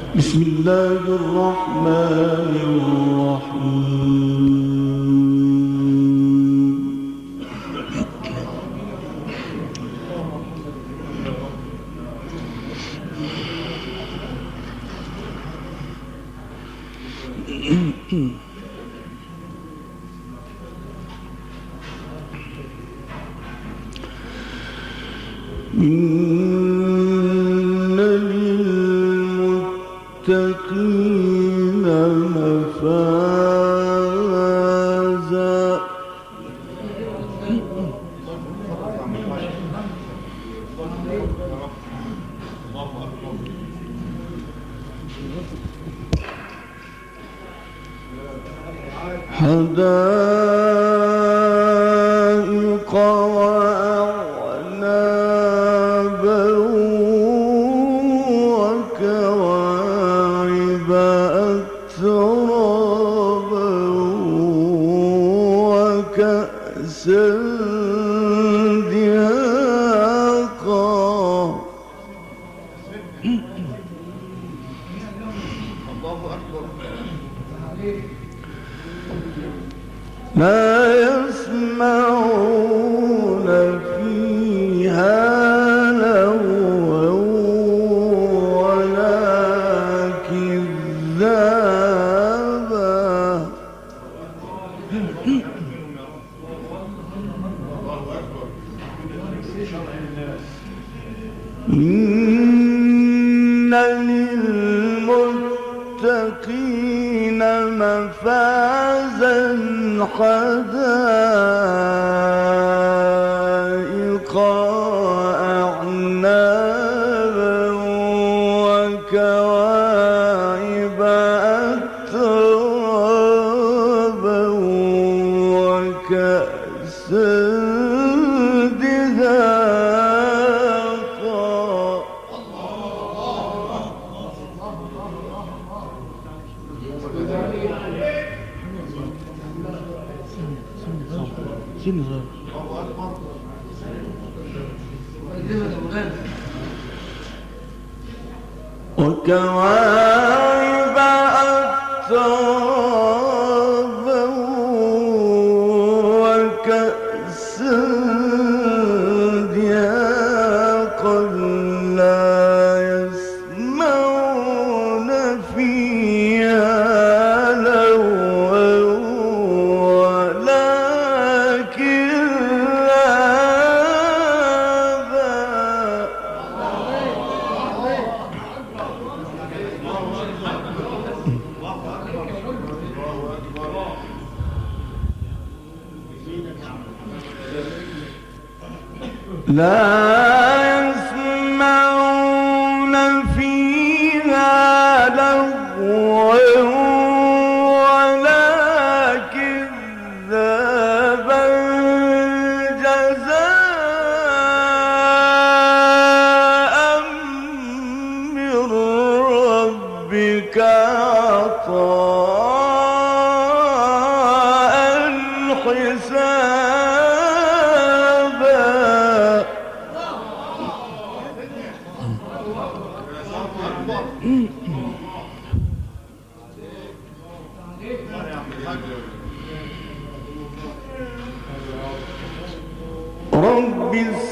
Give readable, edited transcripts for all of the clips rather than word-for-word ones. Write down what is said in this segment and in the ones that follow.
بسم الله الرحمن الرحيم. إن للمتقين مفازا حدائق وأعنابا وكواعب أترابا وكأسا دهاقا لا يسمعون فيها لغوا ولا كذابا إن للمتقين مفازا حدائق أعنابا وكواعب أترابا وكأسا دهاقا وكواعب أترابا وكأسا دهاقا لا يسمعون فيها لغوا ولا لا يسمعون فيها لغوا ولا كذابا جزاء من ربك عطاء حسابا رب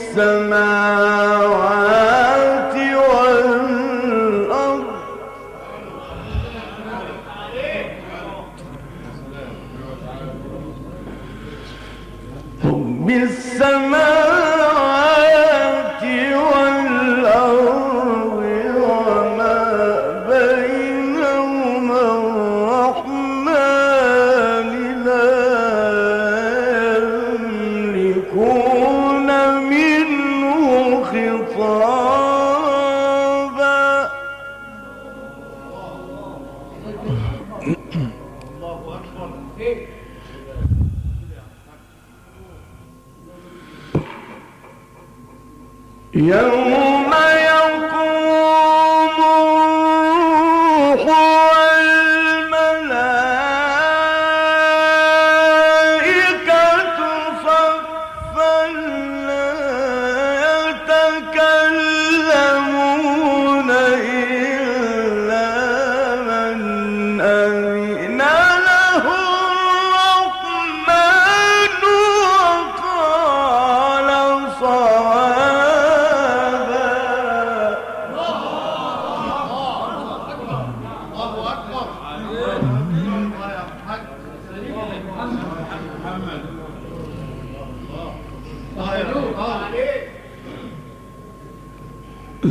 السماوات والأرض رب السماوات والأرض وما بينهما الرحمن لا يملكون منه خطابا يوم يقوم الروح والملائكة صفا لا يتكلمون إلا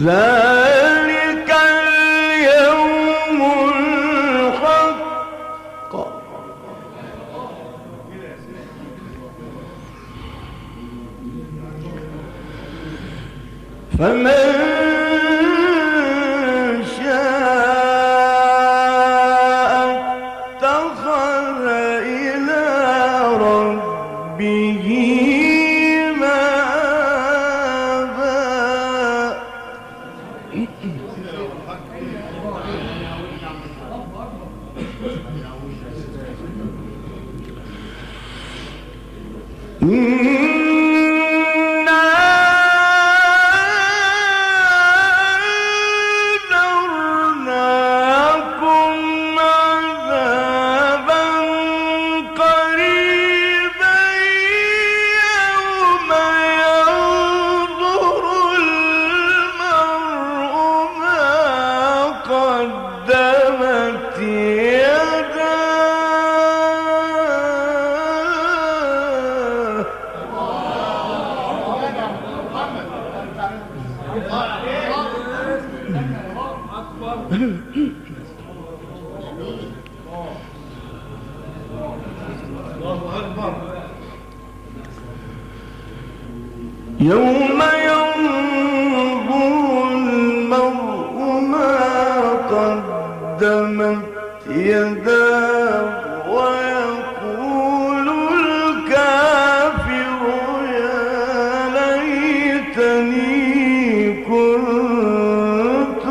ذلك اليوم الحق فمن شاء اتخذ إلى ربه يوم ينظر المرء ما قدمت يداه ويقول الكافر يا ليتني كنت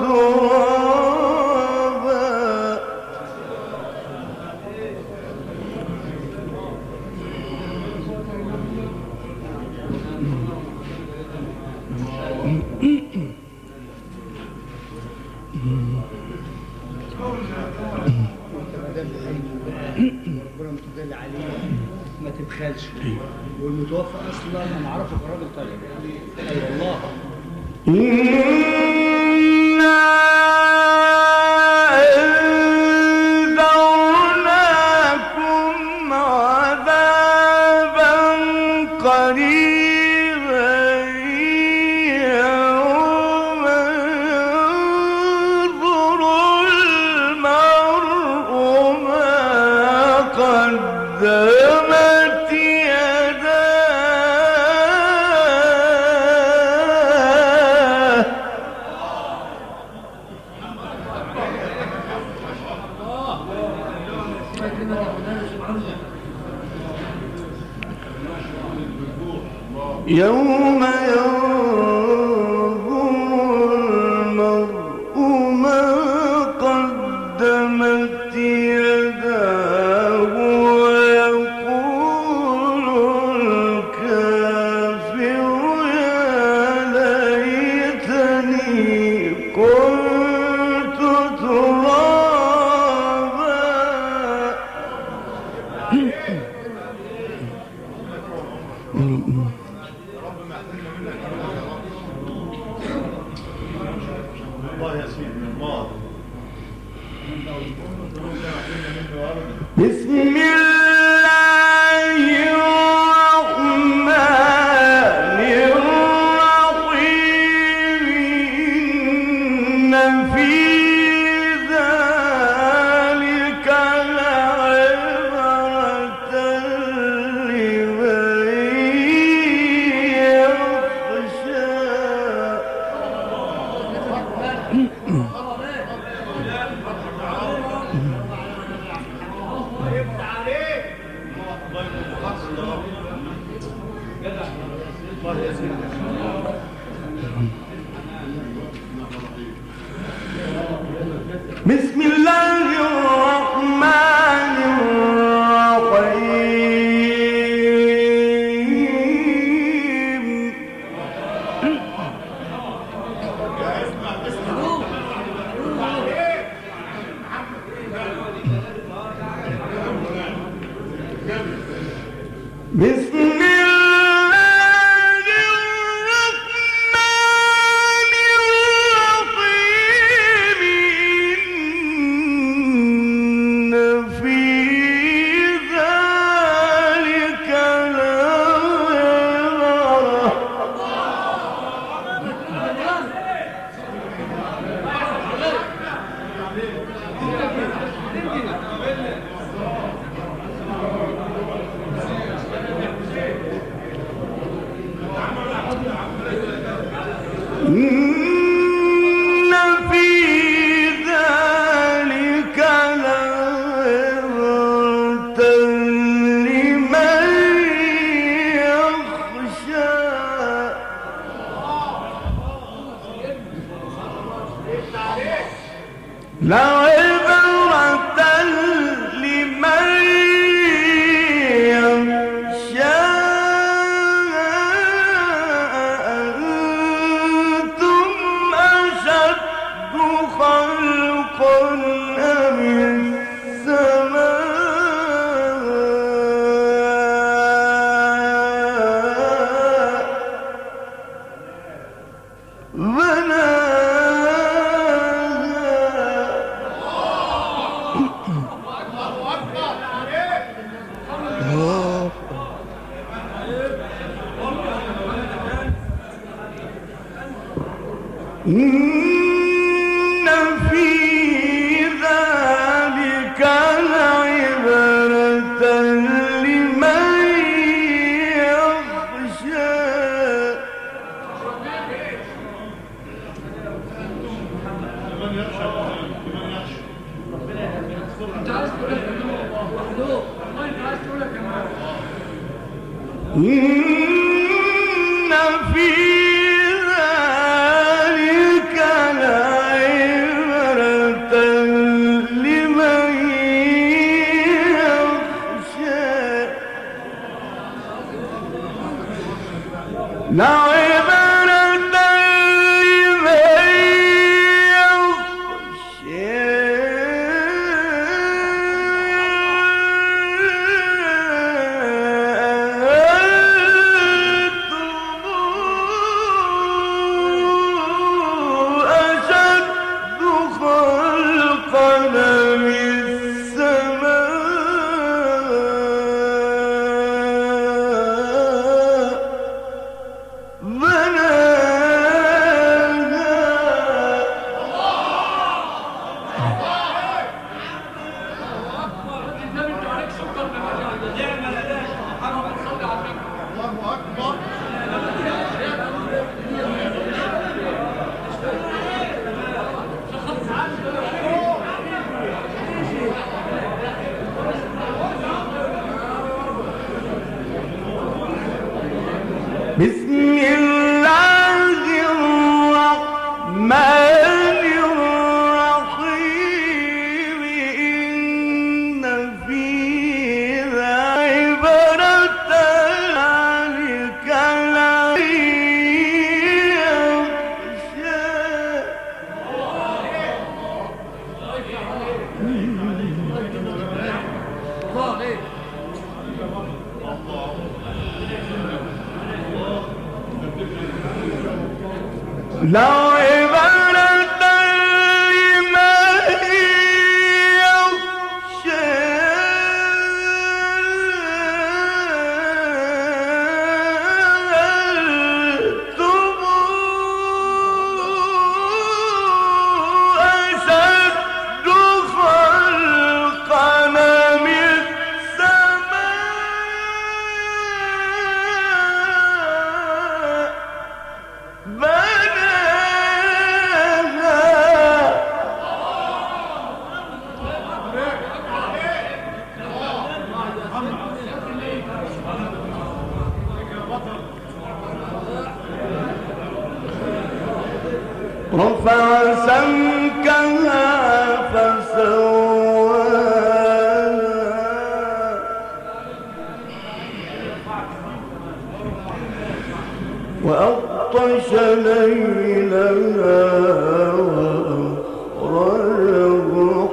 ترابا ربنا متدل عليه ما تبخلش. والمتوفى اصلا انا اعرفه كراجل طيب. اي والله إنا أنذرناكم عذابا قريبا يوم ينظر المرء ما قدمت يداه يوم ينظر المرء ما قدمت يداه ويقول الكافر يا ليتني كنت ترابا بسم الله الرحمن الرحيم إن في ذلك لعبرة لمن يخشى بسم الله الرحمن الرحيم بسم الله الرحمن الرحيم إن في ذلك لعبرة لعبرة لمن يخشى أنتم أشد خلقا أم إن في ذلك لعبرة لمن يخشى إن في ذلك لعبرة لمن يخشى لعبرة لمن بسم الله الرحمن الرحيم إن في عبرة ذلك لمن يخشى لعبرة لمن يخشى أنتم أشد خلقا من رفع سمكها فسواها وأغطش ليلها وأخرج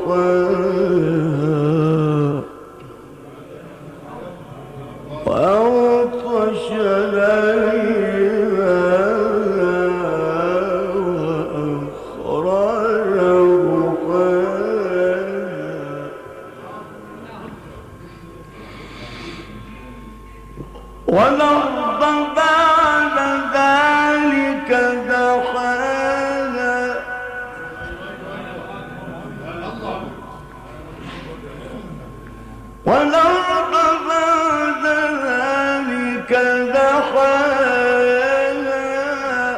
ضحاها وأغطش ليلها والأرض بعد ذلك دحاها والأرض بعد ذلك دحاها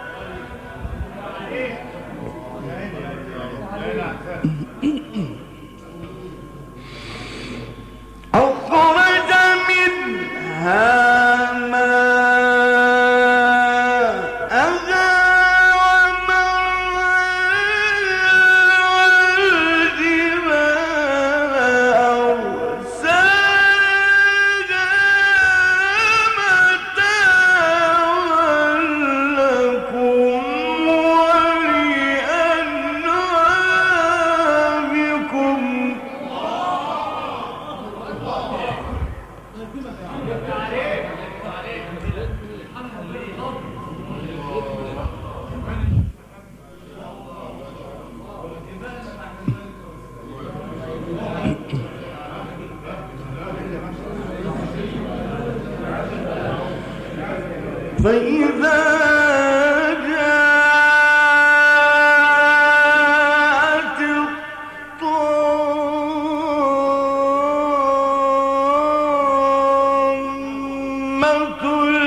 أخرج منها ماءها ومرعاها فإذا جاءت الطامة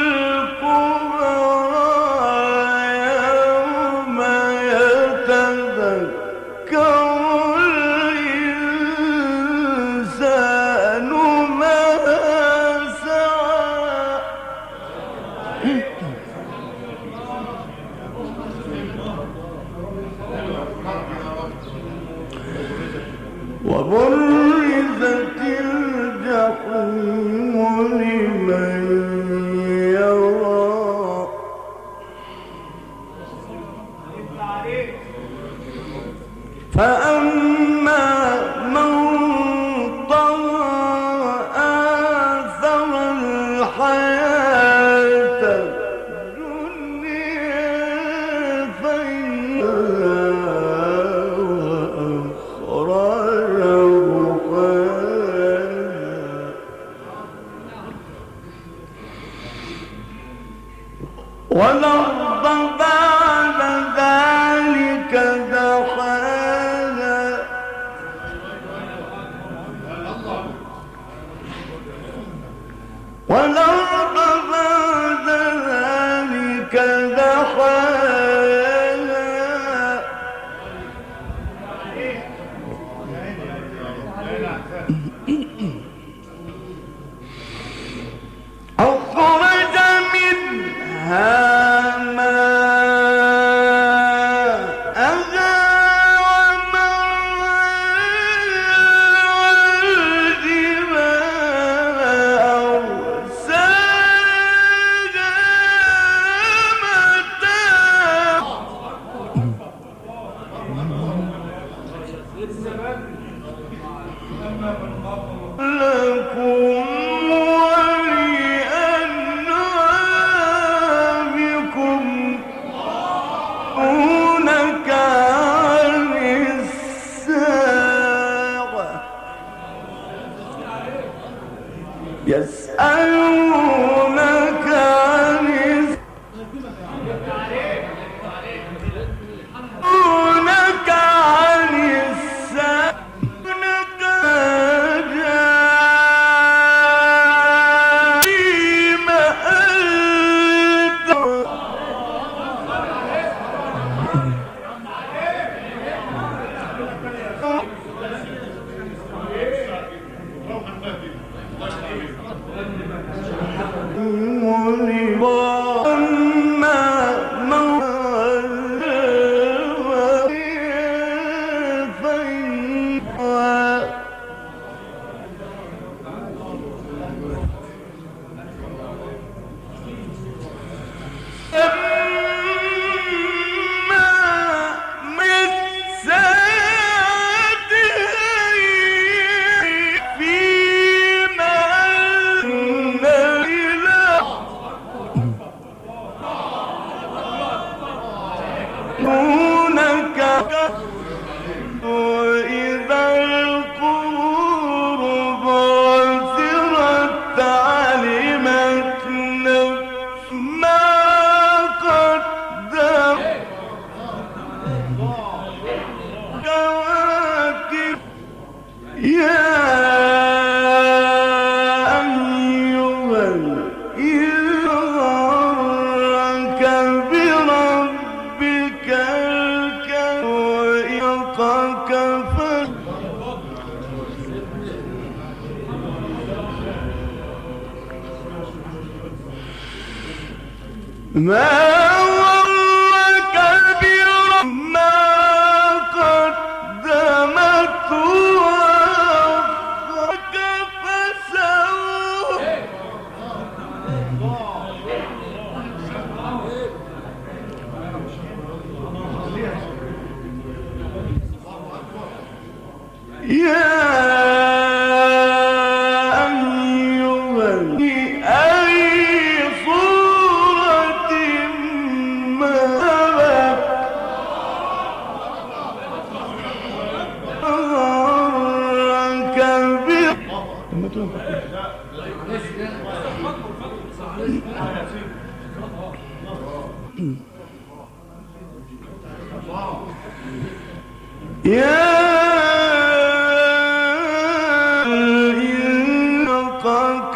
الكبرى يوم يتذكر الإنسان ما سعى وبرزت الجحيم لمن يرى فأما من طغى آثر الحياة الدنيا فإن والأرض بعد ذلك دحاها والأرض بعد ذلك دحاها أخرج منها يسألونك عن الساعة فيما أنت وإذا القبور بعثرت علمت نفس ما قدمت كواكب يا أيها الإنسان غرك بربك ما ورك ما قدمت وأخرك فسوف يا يا إنقك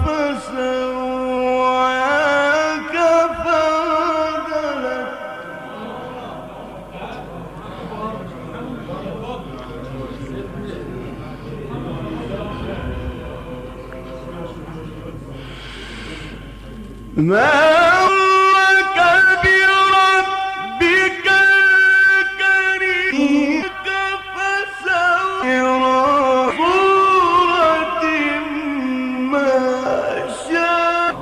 فسواك فعدلك ما لك بربك الكريم فسوى صورة ما شاء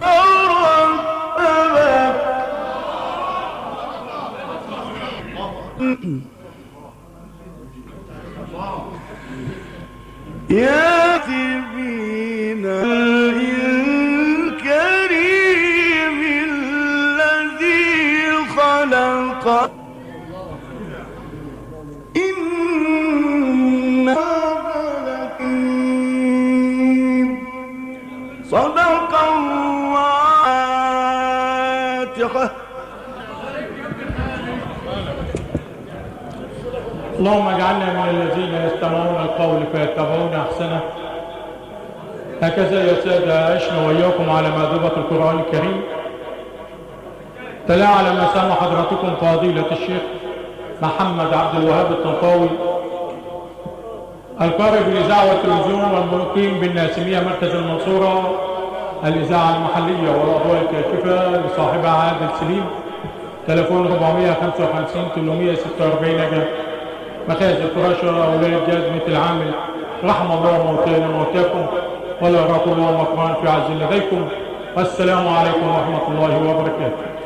ركبك ياتي بنا الكريم الذي خلق إن صدق الله. اللهم اجعلنا من الذين يستمعون القول فيتبعون احسنه. هكذا يا سادة عشنا وإياكم على مائدة القرآن الكريم. تلا على ما سمع حضراتكم فضيلة الشيخ محمد عبد الوهاب الطنطاوي، القارئ بالإذاعة والتلفزيون والمقيم بالناسمية مركز المنصورة، الإذاعة المحلية والأضواء الكاشفة، لصاحبها عادل سليم. تليفون 455 846 نجا، مخازن الفراشة، أولاد جازمة العامل. رحم الله موتانا وموتاكم، ولا يراكم الله مكران في عز لديكم. والسلام عليكم ورحمة الله وبركاته.